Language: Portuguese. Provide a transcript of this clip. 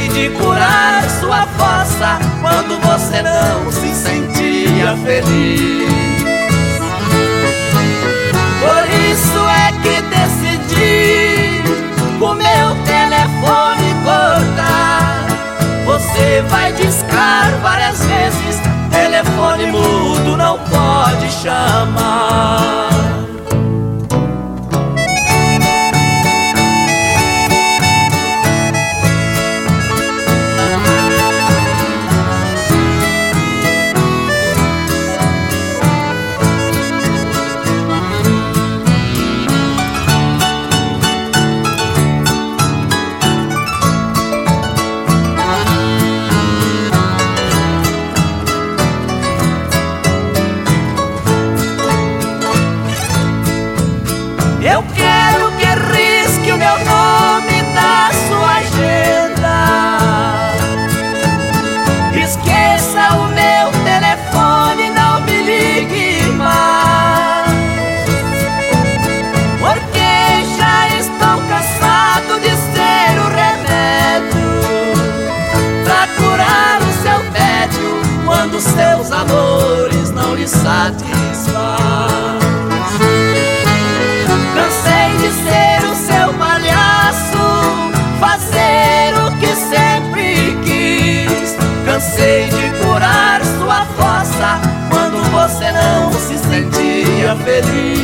Cansei de curar sua fossa quando você não se sentia feliz. Por isso é que decidi o meu telefone cortar. Você vai discar várias vezes, telefone mudo não pode chamar. Eu quero que risque o meu nome da sua agenda. Esqueça o meu telefone, não me ligue mais, porque já estou cansado de ser o remédio pra curar o seu tédio quando seus amores não lhe satisfazem. Cansei de ser o seu palhaço, fazer o que sempre quis. Cansei de curar sua fossa quando você não se sentia feliz.